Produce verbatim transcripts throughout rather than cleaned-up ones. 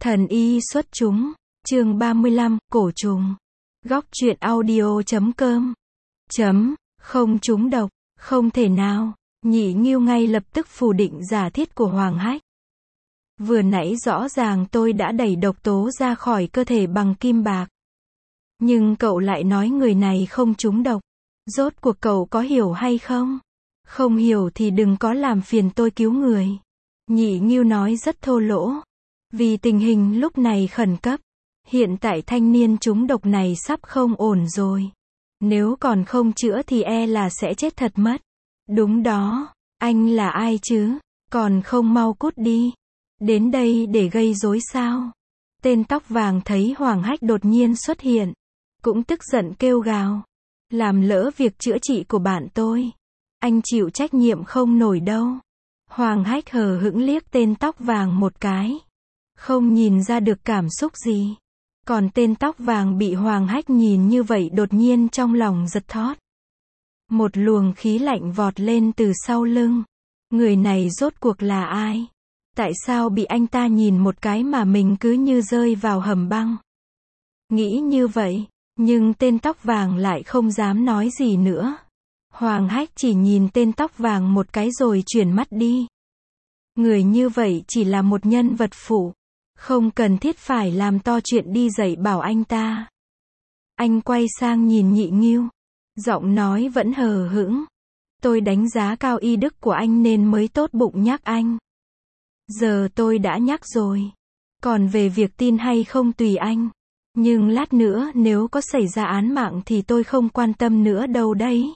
Thần y xuất chúng, chương ba mươi lăm, cổ trùng. Góc truyện audio chấm com. Chấm, không trúng độc, không thể nào. Nhị Nghiêu ngay lập tức phủ định giả thiết của Hoàng Hách. Vừa nãy rõ ràng tôi đã đẩy độc tố ra khỏi cơ thể bằng kim bạc. Nhưng cậu lại nói người này không trúng độc. Rốt cuộc cậu có hiểu hay không? Không hiểu thì đừng có làm phiền tôi cứu người. Nhị Nghiêu nói rất thô lỗ. Vì tình hình lúc này khẩn cấp. Hiện tại thanh niên trúng độc này sắp không ổn rồi. Nếu còn không chữa thì e là sẽ chết thật mất. Đúng đó, anh là ai chứ? Còn không mau cút đi. Đến đây để gây rối sao? Tên tóc vàng thấy Hoàng Hách đột nhiên xuất hiện. Cũng tức giận kêu gào. Làm lỡ việc chữa trị của bạn tôi. Anh chịu trách nhiệm không nổi đâu. Hoàng Hách hờ hững liếc tên tóc vàng một cái. Không nhìn ra được cảm xúc gì. Còn tên tóc vàng bị Hoàng Hách nhìn như vậy đột nhiên trong lòng giật thót. Một luồng khí lạnh vọt lên từ sau lưng. Người này rốt cuộc là ai? Tại sao bị anh ta nhìn một cái mà mình cứ như rơi vào hầm băng? Nghĩ như vậy, nhưng tên tóc vàng lại không dám nói gì nữa. Hoàng Hách chỉ nhìn tên tóc vàng một cái rồi chuyển mắt đi. Người như vậy chỉ là một nhân vật phụ. Không cần thiết phải làm to chuyện đi dạy bảo anh ta. Anh quay sang nhìn Nhị Nghiêu. Giọng nói vẫn hờ hững. Tôi đánh giá cao y đức của anh nên mới tốt bụng nhắc anh. Giờ tôi đã nhắc rồi. Còn về việc tin hay không tùy anh. Nhưng lát nữa nếu có xảy ra án mạng thì tôi không quan tâm nữa đâu đấy.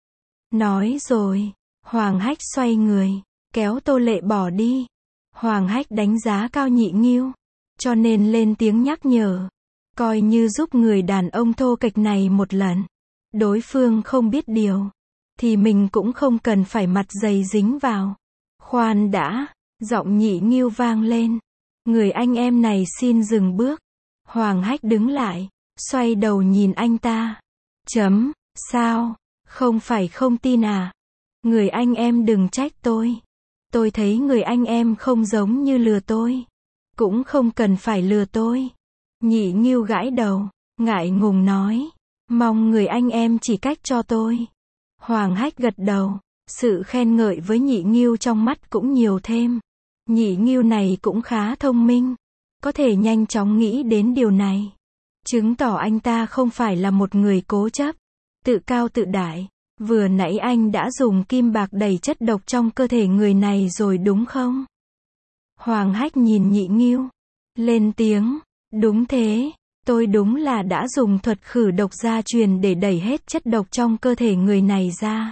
Nói rồi. Hoàng Hách xoay người. Kéo Tô Lệ bỏ đi. Hoàng Hách đánh giá cao Nhị Nghiêu. Cho nên lên tiếng nhắc nhở. Coi như giúp người đàn ông thô kệch này một lần. Đối phương không biết điều. Thì mình cũng không cần phải mặt dày dính vào. Khoan đã. Giọng Nhị Nghiêu vang lên. Người anh em này xin dừng bước. Hoàng Hách đứng lại. Xoay đầu nhìn anh ta. Chấm. Sao? Không phải không tin à? Người anh em đừng trách tôi. Tôi thấy người anh em không giống như lừa tôi. Cũng không cần phải lừa tôi. Nhị Nghiêu gãi đầu. Ngại ngùng nói. Mong người anh em chỉ cách cho tôi. Hoàng Hách gật đầu. Sự khen ngợi với Nhị Nghiêu trong mắt cũng nhiều thêm. Nhị Nghiêu này cũng khá thông minh. Có thể nhanh chóng nghĩ đến điều này. Chứng tỏ anh ta không phải là một người cố chấp. Tự cao tự đại. Vừa nãy anh đã dùng kim bạc đẩy chất độc trong cơ thể người này rồi đúng không? Hoàng Hách nhìn Nhị Nghiêu. Lên tiếng. Đúng thế. Tôi đúng là đã dùng thuật khử độc gia truyền để đẩy hết chất độc trong cơ thể người này ra.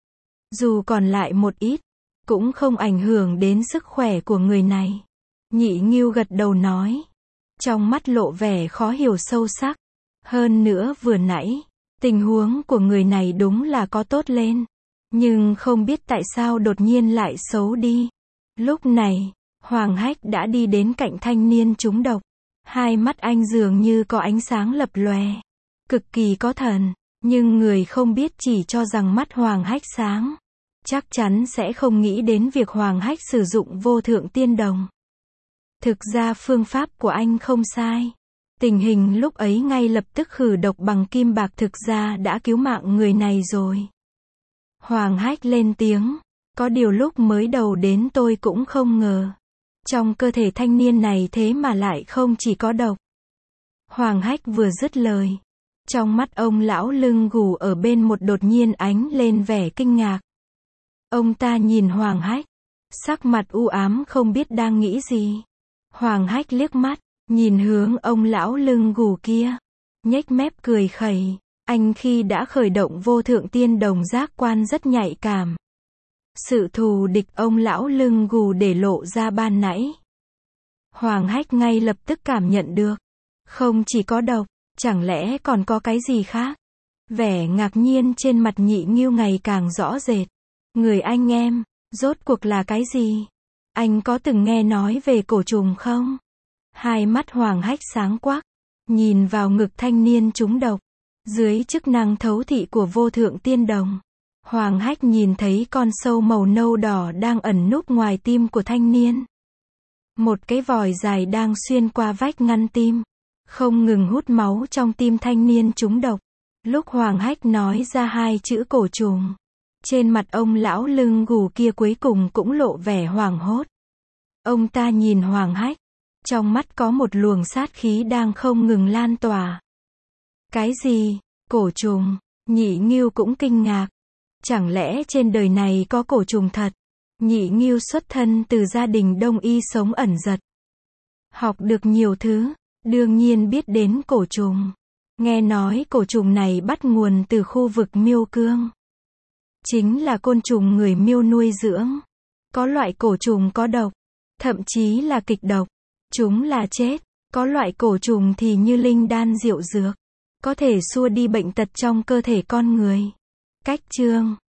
Dù còn lại một ít, cũng không ảnh hưởng đến sức khỏe của người này. Nhị Nghiêu gật đầu nói. Trong mắt lộ vẻ khó hiểu sâu sắc. Hơn nữa vừa nãy, tình huống của người này đúng là có tốt lên. Nhưng không biết tại sao đột nhiên lại xấu đi. Lúc này, Hoàng Hách đã đi đến cạnh thanh niên trúng độc. Hai mắt anh dường như có ánh sáng lập lòe. Cực kỳ có thần. Nhưng người không biết chỉ cho rằng mắt Hoàng Hách sáng. Chắc chắn sẽ không nghĩ đến việc Hoàng Hách sử dụng vô thượng tiên đồng. Thực ra phương pháp của anh không sai. Tình hình lúc ấy ngay lập tức khử độc bằng kim bạc thực ra đã cứu mạng người này rồi. Hoàng Hách lên tiếng. Có điều lúc mới đầu đến tôi cũng không ngờ. Trong cơ thể thanh niên này thế mà lại không chỉ có độc. Hoàng Hách vừa dứt lời. Trong mắt ông lão lưng gù ở bên một đột nhiên ánh lên vẻ kinh ngạc. Ông ta nhìn Hoàng Hách. Sắc mặt u ám không biết đang nghĩ gì. Hoàng Hách liếc mắt. Nhìn hướng ông lão lưng gù kia. Nhếch mép cười khẩy. Anh khi đã khởi động vô thượng tiên đồng giác quan rất nhạy cảm. Sự thù địch ông lão lưng gù để lộ ra ban nãy. Hoàng Hách ngay lập tức cảm nhận được. Không chỉ có độc, chẳng lẽ còn có cái gì khác? Vẻ ngạc nhiên trên mặt Nhị Nghiêu ngày càng rõ rệt. Người anh em, rốt cuộc là cái gì? Anh có từng nghe nói về cổ trùng không? Hai mắt Hoàng Hách sáng quắc. Nhìn vào ngực thanh niên trúng độc. Dưới chức năng thấu thị của vô thượng tiên đồng. Hoàng Hách nhìn thấy con sâu màu nâu đỏ đang ẩn núp ngoài tim của thanh niên. Một cái vòi dài đang xuyên qua vách ngăn tim, không ngừng hút máu trong tim thanh niên trúng độc. Lúc Hoàng Hách nói ra hai chữ cổ trùng, trên mặt ông lão lưng gù kia cuối cùng cũng lộ vẻ hoảng hốt. Ông ta nhìn Hoàng Hách, trong mắt có một luồng sát khí đang không ngừng lan tỏa. Cái gì? Cổ trùng? Nhị Ngưu cũng kinh ngạc. Chẳng lẽ trên đời này có cổ trùng thật? Nhị Ngưu xuất thân từ gia đình đông y sống ẩn giật. Học được nhiều thứ, đương nhiên biết đến cổ trùng. Nghe nói cổ trùng này bắt nguồn từ khu vực Miêu Cương. Chính là côn trùng người Miêu nuôi dưỡng. Có loại cổ trùng có độc, thậm chí là kịch độc. Chúng là chết. Có loại cổ trùng thì như linh đan diệu dược, có thể xua đi bệnh tật trong cơ thể con người. Cách chương